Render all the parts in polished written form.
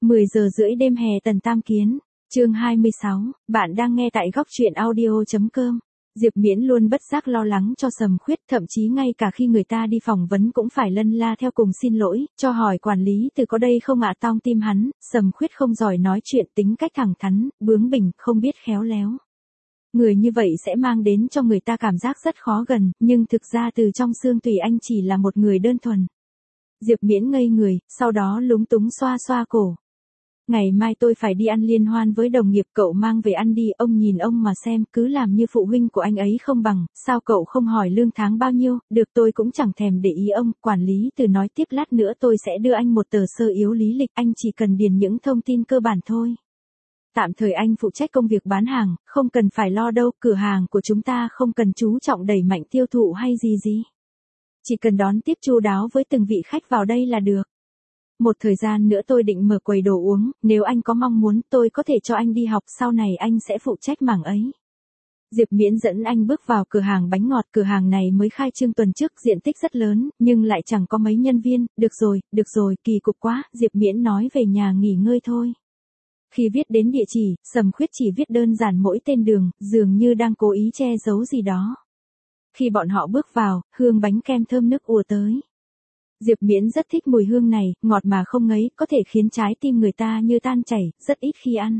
10 giờ rưỡi đêm hè Tần Tam Kiến, chương 26, bạn đang nghe tại góc truyện audio.com. Diệp Miễn luôn bất giác lo lắng cho Sầm Khuyết, thậm chí ngay cả khi người ta đi phỏng vấn cũng phải lân la theo cùng xin lỗi, cho hỏi quản lý từ có đây không ạ. Tong tim hắn, Sầm Khuyết không giỏi nói chuyện, tính cách thẳng thắn, bướng bỉnh, không biết khéo léo. Người như vậy sẽ mang đến cho người ta cảm giác rất khó gần, nhưng thực ra từ trong xương tủy anh chỉ là một người đơn thuần. Diệp Miễn ngây người, sau đó lúng túng xoa xoa cổ. Ngày mai tôi phải đi ăn liên hoan với đồng nghiệp, cậu mang về ăn đi. Ông nhìn ông mà xem, cứ làm như phụ huynh của anh ấy không bằng, sao cậu không hỏi lương tháng bao nhiêu? Được, tôi cũng chẳng thèm để ý ông. Quản lý từ nói tiếp, lát nữa tôi sẽ đưa anh một tờ sơ yếu lý lịch, anh chỉ cần điền những thông tin cơ bản thôi. Tạm thời anh phụ trách công việc bán hàng, không cần phải lo đâu, cửa hàng của chúng ta không cần chú trọng đẩy mạnh tiêu thụ hay gì. Chỉ cần đón tiếp chu đáo với từng vị khách vào đây là được. Một thời gian nữa tôi định mở quầy đồ uống, nếu anh có mong muốn tôi có thể cho anh đi học, sau này anh sẽ phụ trách mảng ấy. Diệp Miễn dẫn anh bước vào cửa hàng bánh ngọt, cửa hàng này mới khai trương tuần trước, diện tích rất lớn, nhưng lại chẳng có mấy nhân viên. Được rồi, kỳ cục quá, Diệp Miễn nói về nhà nghỉ ngơi thôi. Khi viết đến địa chỉ, Sầm Khuyết chỉ viết đơn giản mỗi tên đường, dường như đang cố ý che giấu gì đó. Khi bọn họ bước vào, hương bánh kem thơm nức ùa tới. Diệp Miễn rất thích mùi hương này, ngọt mà không ngấy, có thể khiến trái tim người ta như tan chảy, rất ít khi ăn.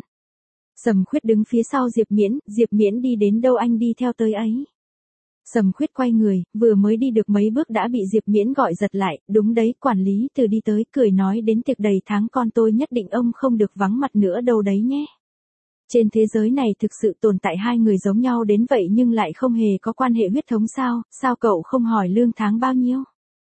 Sầm Khuyết đứng phía sau Diệp Miễn đi đến đâu anh đi theo tới ấy. Sầm Khuyết quay người, vừa mới đi được mấy bước đã bị Diệp Miễn gọi giật lại. Đúng đấy, quản lý từ đi tới, cười nói đến tiệc đầy tháng con tôi nhất định ông không được vắng mặt nữa đâu đấy nhé. Trên thế giới này thực sự tồn tại hai người giống nhau đến vậy nhưng lại không hề có quan hệ huyết thống sao cậu không hỏi lương tháng bao nhiêu?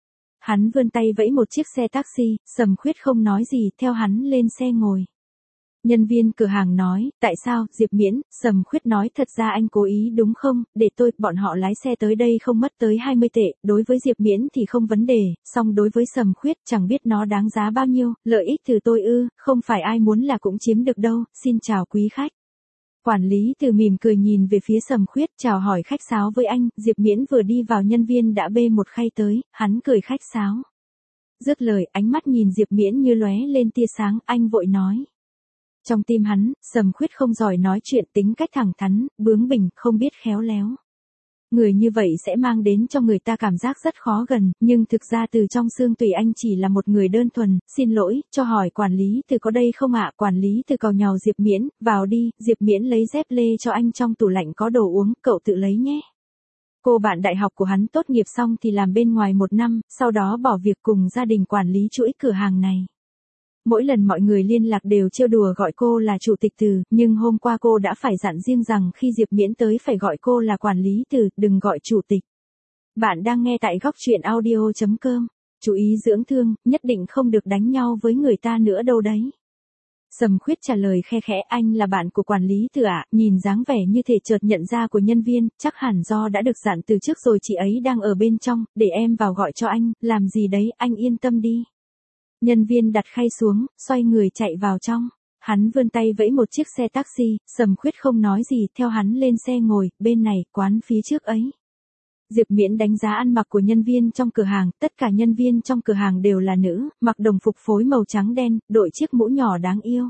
Hắn vươn tay vẫy một chiếc xe taxi, Sầm Khuyết không nói gì, theo hắn lên xe ngồi. Nhân viên cửa hàng nói, tại sao, Diệp Miễn? Sầm Khuyết nói, thật ra anh cố ý đúng không, để bọn họ lái xe tới đây không mất tới 20 tệ, đối với Diệp Miễn thì không vấn đề, song đối với Sầm Khuyết chẳng biết nó đáng giá bao nhiêu, lợi ích từ tôi không phải ai muốn là cũng chiếm được đâu, xin chào quý khách. Quản lý từ mỉm cười nhìn về phía Sầm Khuyết, chào hỏi khách sáo với anh. Diệp Miễn vừa đi vào nhân viên đã bê một khay tới, hắn cười khách sáo. Dứt lời, ánh mắt nhìn Diệp Miễn như lóe lên tia sáng, anh vội nói. Trong tim hắn, Sầm Khuyết không giỏi nói chuyện, tính cách thẳng thắn, bướng bỉnh, không biết khéo léo. Người như vậy sẽ mang đến cho người ta cảm giác rất khó gần, nhưng thực ra từ trong xương tủy anh chỉ là một người đơn thuần. Xin lỗi, cho hỏi quản lý từ có đây không ạ? Quản lý từ càu nhàu Diệp Miễn, vào đi. Diệp Miễn lấy dép lê cho anh, trong tủ lạnh có đồ uống, cậu tự lấy nhé. Cô bạn đại học của hắn tốt nghiệp xong thì làm bên ngoài 1 năm, sau đó bỏ việc cùng gia đình quản lý chuỗi cửa hàng này. Mỗi lần mọi người liên lạc đều trêu đùa gọi cô là chủ tịch Từ, nhưng hôm qua cô đã phải dặn riêng rằng khi Diệp Miễn tới phải gọi cô là quản lý Từ, đừng gọi chủ tịch. Bạn đang nghe tại góc truyện audio.com. Chú ý dưỡng thương, nhất định không được đánh nhau với người ta nữa đâu đấy. Sầm Khuyết trả lời khe khẽ, anh là bạn của quản lý Từ ạ? Nhìn dáng vẻ như thể chợt nhận ra của nhân viên, chắc hẳn do đã được dặn từ trước rồi, chị ấy đang ở bên trong, để em vào gọi cho anh. Làm gì đấy, anh yên tâm đi. Nhân viên đặt khay xuống, xoay người chạy vào trong. Hắn vươn tay vẫy một chiếc xe taxi, Sầm Khuyết không nói gì, theo hắn lên xe ngồi, bên này, quán phía trước ấy. Diệp Miễn đánh giá ăn mặc của nhân viên trong cửa hàng, tất cả nhân viên trong cửa hàng đều là nữ, mặc đồng phục phối màu trắng đen, đội chiếc mũ nhỏ đáng yêu.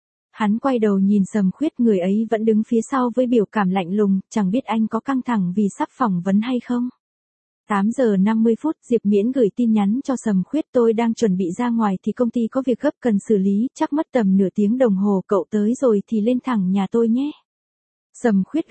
Hắn quay đầu nhìn Sầm Khuyết, người ấy vẫn đứng phía sau với biểu cảm lạnh lùng, chẳng biết anh có căng thẳng vì sắp phỏng vấn hay không. 8 giờ 50 phút, Diệp Miễn gửi tin nhắn cho Sầm Khuyết, tôi đang chuẩn bị ra ngoài thì công ty có việc gấp cần xử lý, chắc mất tầm nửa tiếng đồng hồ, cậu tới rồi thì lên thẳng nhà tôi nhé. Sầm Khuyết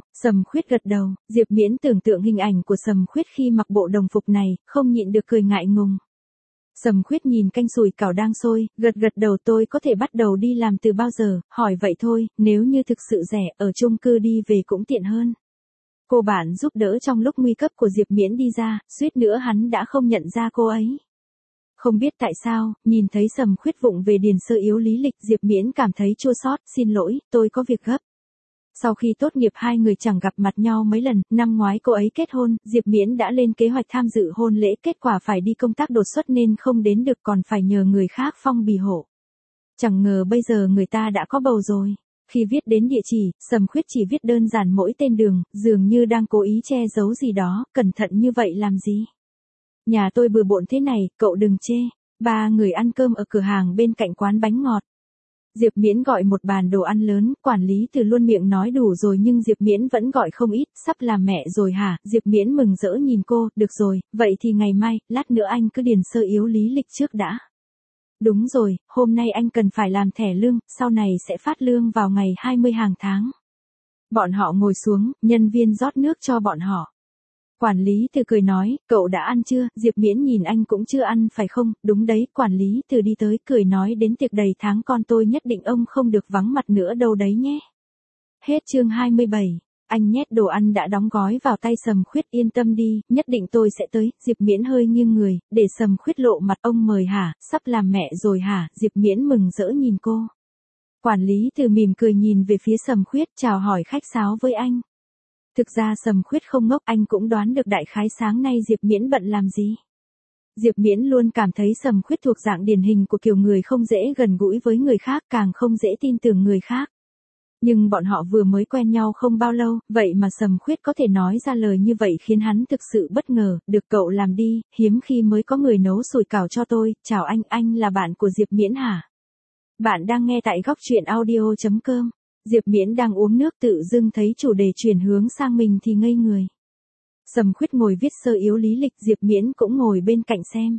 gật đầu, Diệp Miễn tưởng tượng hình ảnh của Sầm Khuyết khi mặc bộ đồng phục này, không nhịn được cười ngại ngùng. Sầm Khuyết nhìn canh sủi cảo đang sôi, gật đầu, tôi có thể bắt đầu đi làm từ bao giờ, hỏi vậy thôi, nếu như thực sự rẻ, ở chung cư đi về cũng tiện hơn. Cô bạn giúp đỡ trong lúc nguy cấp của Diệp Miễn đi ra, suýt nữa hắn đã không nhận ra cô ấy. Không biết tại sao, nhìn thấy Sầm Khuyết vụng về điền sơ yếu lý lịch, Diệp Miễn cảm thấy chua xót, xin lỗi, tôi có việc gấp. Sau khi tốt nghiệp hai người chẳng gặp mặt nhau mấy lần, năm ngoái cô ấy kết hôn, Diệp Miễn đã lên kế hoạch tham dự hôn lễ, kết quả phải đi công tác đột xuất nên không đến được, còn phải nhờ người khác phong bì hộ. Chẳng ngờ bây giờ người ta đã có bầu rồi. Khi viết đến địa chỉ, Sầm Khuyết chỉ viết đơn giản mỗi tên đường, dường như đang cố ý che giấu gì đó, cẩn thận như vậy làm gì? Nhà tôi bừa bộn thế này, cậu đừng chê. 3 người ăn cơm ở cửa hàng bên cạnh quán bánh ngọt. Diệp Miễn gọi một bàn đồ ăn lớn, quản lý từ luôn miệng nói đủ rồi nhưng Diệp Miễn vẫn gọi không ít, sắp làm mẹ rồi hả? Diệp Miễn mừng rỡ nhìn cô, được rồi, vậy thì ngày mai, lát nữa anh cứ điền sơ yếu lý lịch trước đã. Đúng rồi, hôm nay anh cần phải làm thẻ lương, sau này sẽ phát lương vào ngày 20 hàng tháng. Bọn họ ngồi xuống, nhân viên rót nước cho bọn họ. Quản lý từ cười nói, cậu đã ăn chưa? Diệp Miễn nhìn anh cũng chưa ăn phải không? Đúng đấy, quản lý từ đi tới cười nói đến tiệc đầy tháng con tôi nhất định ông không được vắng mặt nữa đâu đấy nhé. Hết chương 27. Anh nhét đồ ăn đã đóng gói vào tay Sầm Khuyết, yên tâm đi, nhất định tôi sẽ tới. Diệp Miễn hơi nghiêng người, để Sầm Khuyết lộ mặt, ông mời hả, sắp làm mẹ rồi hả? Diệp Miễn mừng rỡ nhìn cô. Quản lý từ mỉm cười nhìn về phía Sầm Khuyết, chào hỏi khách sáo với anh. Thực ra Sầm Khuyết không ngốc, anh cũng đoán được đại khái sáng nay Diệp Miễn bận làm gì. Diệp Miễn luôn cảm thấy Sầm Khuyết thuộc dạng điển hình của kiểu người không dễ gần gũi với người khác, càng không dễ tin tưởng người khác. Nhưng bọn họ vừa mới quen nhau không bao lâu, vậy mà Sầm Khuyết có thể nói ra lời như vậy khiến hắn thực sự bất ngờ, được cậu làm đi, hiếm khi mới có người nấu sủi cảo cho tôi, chào anh là bạn của Diệp Miễn hả? Bạn đang nghe tại góc truyện audio.com. Diệp Miễn đang uống nước tự dưng thấy chủ đề chuyển hướng sang mình thì ngây người. Sầm Khuyết ngồi viết sơ yếu lý lịch, Diệp Miễn cũng ngồi bên cạnh xem.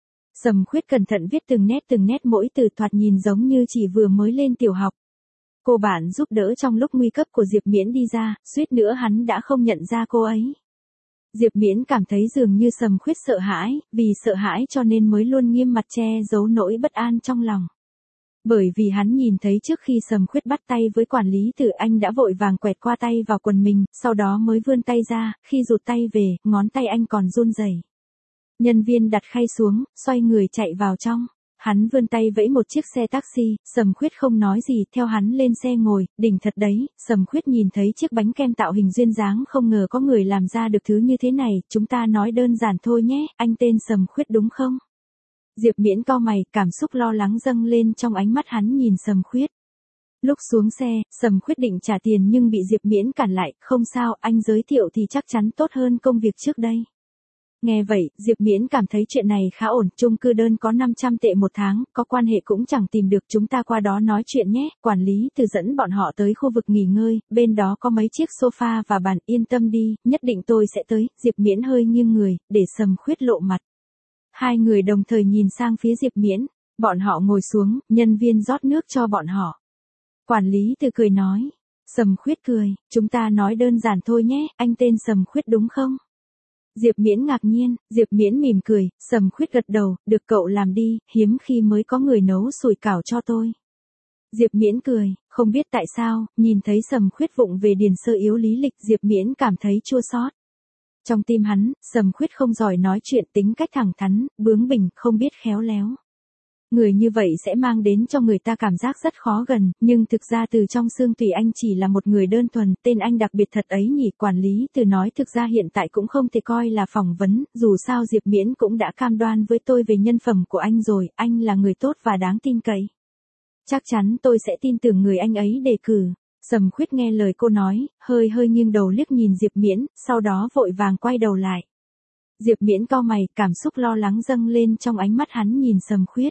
Sầm Khuyết cẩn thận viết từng nét mỗi từ, thoạt nhìn giống như chỉ vừa mới lên tiểu học. Cô bạn giúp đỡ trong lúc nguy cấp của Diệp Miễn đi ra, suýt nữa hắn đã không nhận ra cô ấy. Diệp Miễn cảm thấy dường như Sầm Khuyết sợ hãi, vì sợ hãi cho nên mới luôn nghiêm mặt che giấu nỗi bất an trong lòng. Bởi vì hắn nhìn thấy trước khi Sầm Khuyết bắt tay với quản lý từ, anh đã vội vàng quẹt qua tay vào quần mình, sau đó mới vươn tay ra, khi rụt tay về, ngón tay anh còn run rẩy. Nhân viên đặt khay xuống, xoay người chạy vào trong. Hắn vươn tay vẫy một chiếc xe taxi, Sầm Khuyết không nói gì, theo hắn lên xe ngồi, đỉnh thật đấy. Sầm Khuyết nhìn thấy chiếc bánh kem tạo hình duyên dáng, không ngờ có người làm ra được thứ như thế này, chúng ta nói đơn giản thôi nhé, anh tên Sầm Khuyết đúng không? Diệp Miễn cau mày, cảm xúc lo lắng dâng lên trong ánh mắt hắn nhìn Sầm Khuyết. Lúc xuống xe, Sầm Khuyết định trả tiền nhưng bị Diệp Miễn cản lại, không sao, anh giới thiệu thì chắc chắn tốt hơn công việc trước đây. Nghe vậy, Diệp Miễn cảm thấy chuyện này khá ổn, chung cư đơn có 500 tệ một tháng, có quan hệ cũng chẳng tìm được, chúng ta qua đó nói chuyện nhé. Quản lý từ dẫn bọn họ tới khu vực nghỉ ngơi, bên đó có mấy chiếc sofa và bàn, yên tâm đi, nhất định tôi sẽ tới. Diệp Miễn hơi nghiêng người, để Sầm Khuyết lộ mặt. Hai người đồng thời nhìn sang phía Diệp Miễn, bọn họ ngồi xuống, nhân viên rót nước cho bọn họ. Quản lý từ cười nói. Sầm Khuyết cười, chúng ta nói đơn giản thôi nhé, anh tên Sầm Khuyết đúng không? Diệp Miễn ngạc nhiên, Diệp Miễn mỉm cười, Sầm Khuyết gật đầu, được cậu làm đi, hiếm khi mới có người nấu sủi cảo cho tôi. Diệp Miễn cười, không biết tại sao, nhìn thấy Sầm Khuyết vụng về điền sơ yếu lý lịch, Diệp Miễn cảm thấy chua xót. Trong tim hắn, Sầm Khuyết không giỏi nói chuyện, tính cách thẳng thắn, bướng bỉnh, không biết khéo léo. Người như vậy sẽ mang đến cho người ta cảm giác rất khó gần, nhưng thực ra từ trong xương tủy anh chỉ là một người đơn thuần, tên anh đặc biệt thật ấy nhỉ. Quản lý từ nói thực ra hiện tại cũng không thể coi là phỏng vấn, dù sao Diệp Miễn cũng đã cam đoan với tôi về nhân phẩm của anh rồi, anh là người tốt và đáng tin cậy. Chắc chắn tôi sẽ tin tưởng người anh ấy đề cử. Sầm Khuyết nghe lời cô nói, hơi nghiêng đầu liếc nhìn Diệp Miễn, sau đó vội vàng quay đầu lại. Diệp Miễn cau mày, cảm xúc lo lắng dâng lên trong ánh mắt hắn nhìn Sầm Khuyết.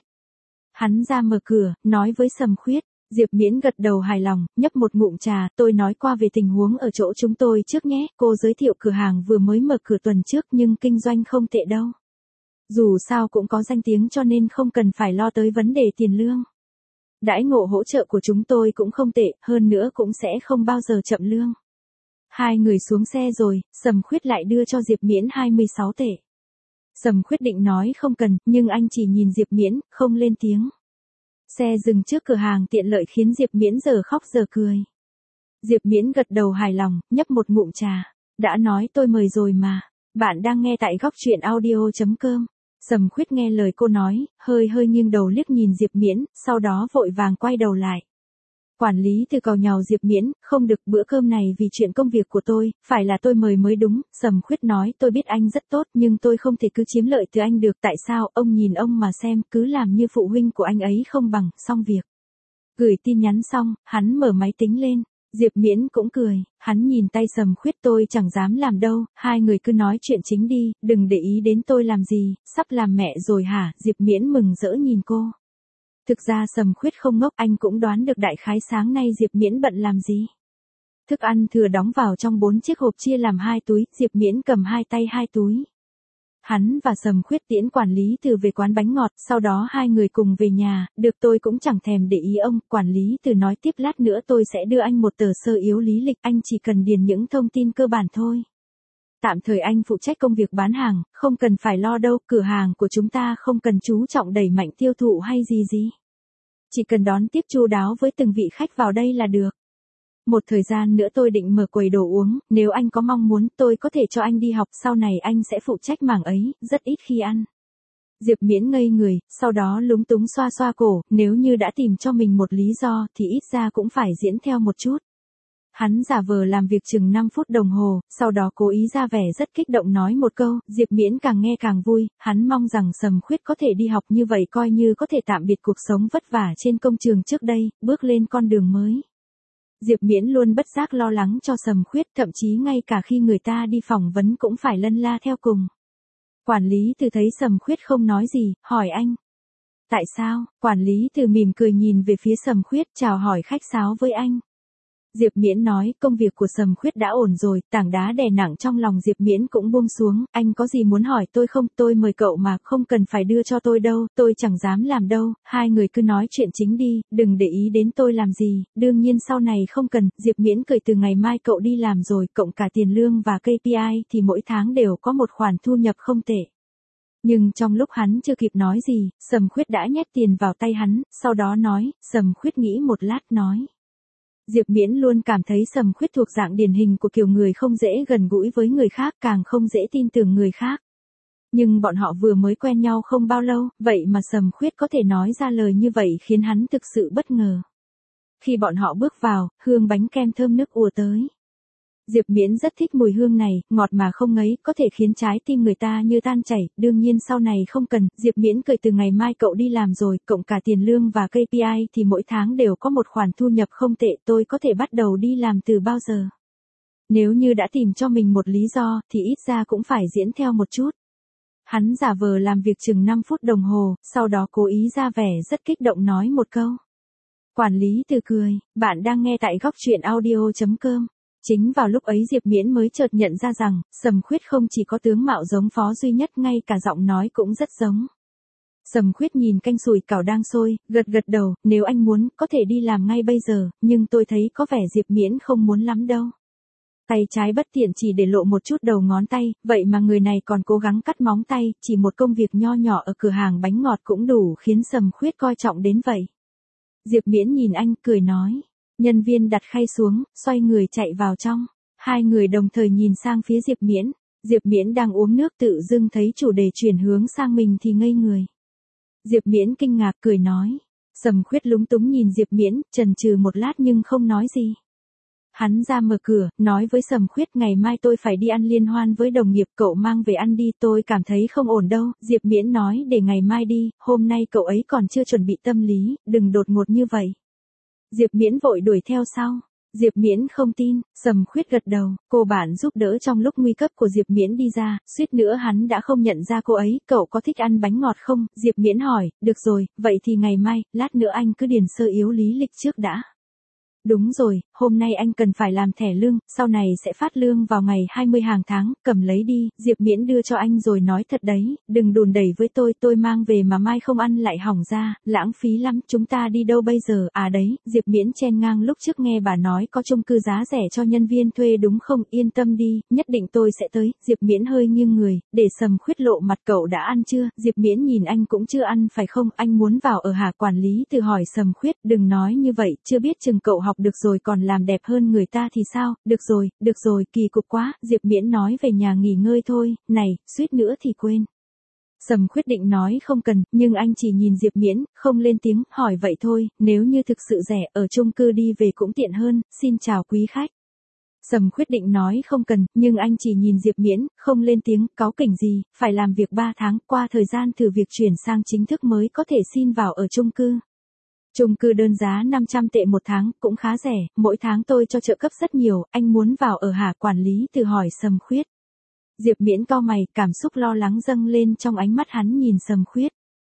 Hắn ra mở cửa, nói với Sầm Khuyết. Diệp Miễn gật đầu hài lòng, nhấp một ngụm trà, tôi nói qua về tình huống ở chỗ chúng tôi trước nhé, cô giới thiệu cửa hàng vừa mới mở cửa tuần trước nhưng kinh doanh không tệ đâu. Dù sao cũng có danh tiếng cho nên không cần phải lo tới vấn đề tiền lương. Đãi ngộ hỗ trợ của chúng tôi cũng không tệ, hơn nữa cũng sẽ không bao giờ chậm lương. Hai người xuống xe rồi, Sầm Khuyết lại đưa cho Diệp Miễn 26 tệ. Sầm Khuyết định nói không cần, nhưng anh chỉ nhìn Diệp Miễn, không lên tiếng. Xe dừng trước cửa hàng tiện lợi khiến Diệp Miễn giờ khóc giờ cười. Diệp Miễn gật đầu hài lòng, nhấp một ngụm trà. Đã nói tôi mời rồi mà. Bạn đang nghe tại góc truyện audio.com. Sầm Khuyết nghe lời cô nói, hơi nghiêng đầu liếc nhìn Diệp Miễn, sau đó vội vàng quay đầu lại. Quản lý từ càu nhàu Diệp Miễn, không được, bữa cơm này vì chuyện công việc của tôi, phải là tôi mời mới đúng. Sầm Khuyết nói, tôi biết anh rất tốt nhưng tôi không thể cứ chiếm lợi từ anh được. Tại sao, ông nhìn ông mà xem, cứ làm như phụ huynh của anh ấy không bằng. Xong việc. Gửi tin nhắn xong, hắn mở máy tính lên. Diệp Miễn cũng cười, hắn nhìn tay Sầm Khuyết, tôi chẳng dám làm đâu, hai người cứ nói chuyện chính đi, đừng để ý đến tôi làm gì, sắp làm mẹ rồi hả? Diệp Miễn mừng rỡ nhìn cô. Thực ra Sầm Khuyết không ngốc, anh cũng đoán được đại khái sáng nay Diệp Miễn bận làm gì. Thức ăn thừa đóng vào trong 4 chiếc hộp chia làm 2 túi, Diệp Miễn cầm hai tay 2 túi. Hắn và Sầm Khuyết tiễn quản lý từ về quán bánh ngọt, sau đó hai người cùng về nhà, được tôi cũng chẳng thèm để ý ông, quản lý từ nói tiếp lát nữa tôi sẽ đưa anh một tờ sơ yếu lý lịch, anh chỉ cần điền những thông tin cơ bản thôi. Tạm thời anh phụ trách công việc bán hàng, không cần phải lo đâu, cửa hàng của chúng ta không cần chú trọng đẩy mạnh tiêu thụ hay gì. Chỉ cần đón tiếp chu đáo với từng vị khách vào đây là được. Một thời gian nữa tôi định mở quầy đồ uống, nếu anh có mong muốn tôi có thể cho anh đi học, sau này anh sẽ phụ trách mảng ấy, rất ít khi ăn. Diệp Miễn ngây người, sau đó lúng túng xoa xoa cổ, nếu như đã tìm cho mình một lý do thì ít ra cũng phải diễn theo một chút. Hắn giả vờ làm việc chừng 5 phút đồng hồ, sau đó cố ý ra vẻ rất kích động nói một câu, Diệp Miễn càng nghe càng vui, hắn mong rằng Sầm Khuyết có thể đi học như vậy coi như có thể tạm biệt cuộc sống vất vả trên công trường trước đây, bước lên con đường mới. Diệp Miễn luôn bất giác lo lắng cho Sầm Khuyết, thậm chí ngay cả khi người ta đi phỏng vấn cũng phải lân la theo cùng. Quản lý Từ thấy Sầm Khuyết không nói gì, hỏi anh. Tại sao? Quản lý Từ mỉm cười nhìn về phía Sầm Khuyết, chào hỏi khách sáo với anh. Diệp Miễn nói, công việc của Sầm Khuyết đã ổn rồi, tảng đá đè nặng trong lòng Diệp Miễn cũng buông xuống, anh có gì muốn hỏi tôi không, tôi mời cậu mà, không cần phải đưa cho tôi đâu, tôi chẳng dám làm đâu, hai người cứ nói chuyện chính đi, đừng để ý đến tôi làm gì, đương nhiên sau này không cần, Diệp Miễn cười từ ngày mai cậu đi làm rồi, cộng cả tiền lương và KPI thì mỗi tháng đều có một khoản thu nhập không tệ. Nhưng trong lúc hắn chưa kịp nói gì, Sầm Khuyết đã nhét tiền vào tay hắn, sau đó nói, Sầm Khuyết nghĩ một lát nói. Diệp Miễn luôn cảm thấy Sầm Khuyết thuộc dạng điển hình của kiểu người không dễ gần gũi với người khác, càng không dễ tin tưởng người khác. Nhưng bọn họ vừa mới quen nhau không bao lâu, vậy mà Sầm Khuyết có thể nói ra lời như vậy khiến hắn thực sự bất ngờ. Khi bọn họ bước vào, hương bánh kem thơm nức ùa tới. Diệp Miễn rất thích mùi hương này, ngọt mà không ngấy, có thể khiến trái tim người ta như tan chảy, đương nhiên sau này không cần, Diệp Miễn cười từ ngày mai cậu đi làm rồi, cộng cả tiền lương và KPI thì mỗi tháng đều có một khoản thu nhập không tệ, tôi có thể bắt đầu đi làm từ bao giờ. Nếu như đã tìm cho mình một lý do, thì ít ra cũng phải diễn theo một chút. Hắn giả vờ làm việc chừng 5 phút đồng hồ, sau đó cố ý ra vẻ rất kích động nói một câu. Quản lý Từ cười, bạn đang nghe tại góc truyện audio.com. Chính vào lúc ấy Diệp Miễn mới chợt nhận ra rằng, Sầm Khuyết không chỉ có tướng mạo giống Phó Duy Nhất, ngay cả giọng nói cũng rất giống. Sầm Khuyết nhìn canh sủi cảo đang sôi, gật gật đầu, nếu anh muốn, có thể đi làm ngay bây giờ, nhưng tôi thấy có vẻ Diệp Miễn không muốn lắm đâu. Tay trái bất tiện chỉ để lộ một chút đầu ngón tay, vậy mà người này còn cố gắng cắt móng tay, chỉ một công việc nho nhỏ ở cửa hàng bánh ngọt cũng đủ khiến Sầm Khuyết coi trọng đến vậy. Diệp Miễn nhìn anh, cười nói. Nhân viên đặt khay xuống, xoay người chạy vào trong. Hai người đồng thời nhìn sang phía Diệp Miễn. Diệp Miễn đang uống nước tự dưng thấy chủ đề chuyển hướng sang mình thì ngây người. Diệp Miễn kinh ngạc cười nói. Sầm Khuyết lúng túng nhìn Diệp Miễn, chần chừ một lát nhưng không nói gì. Hắn ra mở cửa, nói với Sầm Khuyết ngày mai tôi phải đi ăn liên hoan với đồng nghiệp, cậu mang về ăn đi, tôi cảm thấy không ổn đâu. Diệp Miễn nói để ngày mai đi, hôm nay cậu ấy còn chưa chuẩn bị tâm lý, đừng đột ngột như vậy. Diệp Miễn vội đuổi theo sau. Diệp Miễn không tin, Sầm Khuyết gật đầu, cô bạn giúp đỡ trong lúc nguy cấp của Diệp Miễn đi ra, suýt nữa hắn đã không nhận ra cô ấy, cậu có thích ăn bánh ngọt không? Diệp Miễn hỏi, được rồi, vậy thì ngày mai, lát nữa anh cứ điền sơ yếu lý lịch trước đã. Đúng rồi, hôm nay anh cần phải làm thẻ lương, sau này sẽ phát lương vào ngày 20 hàng tháng, cầm lấy đi, Diệp Miễn đưa cho anh rồi nói thật đấy, đừng đùn đẩy với tôi mang về mà mai không ăn lại hỏng ra, lãng phí lắm, chúng ta đi đâu bây giờ, à đấy, Diệp Miễn chen ngang lúc trước nghe bà nói có chung cư giá rẻ cho nhân viên thuê đúng không, yên tâm đi, nhất định tôi sẽ tới, Diệp Miễn hơi nghiêng người, để Sầm Khuyết lộ mặt cậu đã ăn chưa, Diệp Miễn nhìn anh cũng chưa ăn phải không, anh muốn vào ở hả, quản lý Từ hỏi Sầm Khuyết, đừng nói như vậy, chưa biết chừng cậu học được rồi còn làm đẹp hơn người ta thì sao, được rồi, kỳ cục quá, Diệp Miễn nói về nhà nghỉ ngơi thôi, này, suýt nữa thì quên. Sầm Khuyết định nói không cần, nhưng anh chỉ nhìn Diệp Miễn, không lên tiếng, hỏi vậy thôi, nếu như thực sự rẻ, ở chung cư đi về cũng tiện hơn, xin chào quý khách. Sầm Khuyết định nói không cần, nhưng anh chỉ nhìn Diệp Miễn, không lên tiếng, cáu kỉnh gì, phải làm việc 3 tháng, qua thời gian thử việc chuyển sang chính thức mới có thể xin vào ở chung cư. Chung cư đơn giá 500 tệ một tháng, cũng khá rẻ, mỗi tháng tôi cho trợ cấp rất nhiều, anh muốn vào ở hả, quản lý Từ hỏi Sầm Khuyết. Diệp Miễn cau mày, cảm xúc lo lắng dâng lên trong ánh mắt hắn nhìn Sầm Khuyết.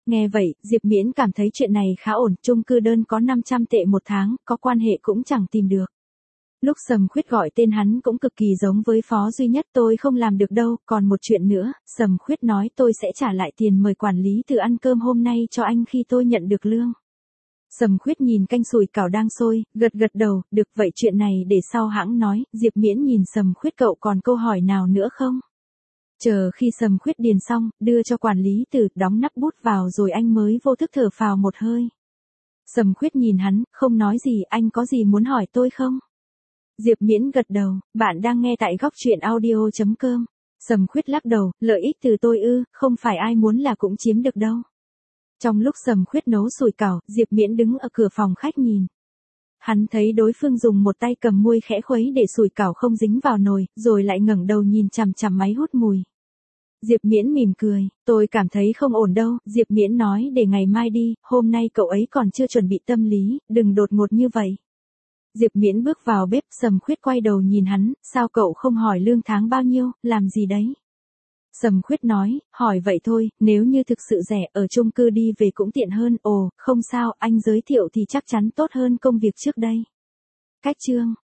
Nghe vậy, Diệp Miễn cảm thấy chuyện này khá ổn, chung cư đơn có 500 tệ một tháng, có quan hệ cũng chẳng tìm được. Lúc Sầm Khuyết gọi tên hắn cũng cực kỳ giống với Phó Duy Nhất, tôi không làm được đâu, còn một chuyện nữa, Sầm Khuyết nói tôi sẽ trả lại tiền mời quản lý từ ăn cơm hôm nay cho anh khi tôi nhận được lương. Sầm Khuyết nhìn canh sủi cảo đang sôi, gật gật đầu, được vậy chuyện này để sau hãng nói, Diệp Miễn nhìn Sầm Khuyết cậu còn câu hỏi nào nữa không? Chờ khi Sầm Khuyết điền xong, đưa cho quản lý từ, đóng nắp bút vào rồi anh mới vô thức thở phào một hơi. Sầm Khuyết nhìn hắn, không nói gì, anh có gì muốn hỏi tôi không? Diệp Miễn gật đầu, bạn đang nghe tại góc truyện audio.com. Sầm Khuyết lắc đầu, lợi ích từ tôi không phải ai muốn là cũng chiếm được đâu. Trong lúc Sầm Khuyết nấu sủi cảo, Diệp Miễn đứng ở cửa phòng khách nhìn. Hắn thấy đối phương dùng một tay cầm muôi khẽ khuấy để sủi cảo không dính vào nồi, rồi lại ngẩng đầu nhìn chằm chằm máy hút mùi. Diệp Miễn mỉm cười, tôi cảm thấy không ổn đâu, Diệp Miễn nói để ngày mai đi, hôm nay cậu ấy còn chưa chuẩn bị tâm lý, đừng đột ngột như vậy. Diệp Miễn bước vào bếp, Sầm Khuyết quay đầu nhìn hắn, sao cậu không hỏi lương tháng bao nhiêu, làm gì đấy? Sầm Khuyết nói, hỏi vậy thôi, nếu như thực sự rẻ, ở chung cư đi về cũng tiện hơn, ồ, không sao, anh giới thiệu thì chắc chắn tốt hơn công việc trước đây. Cách chương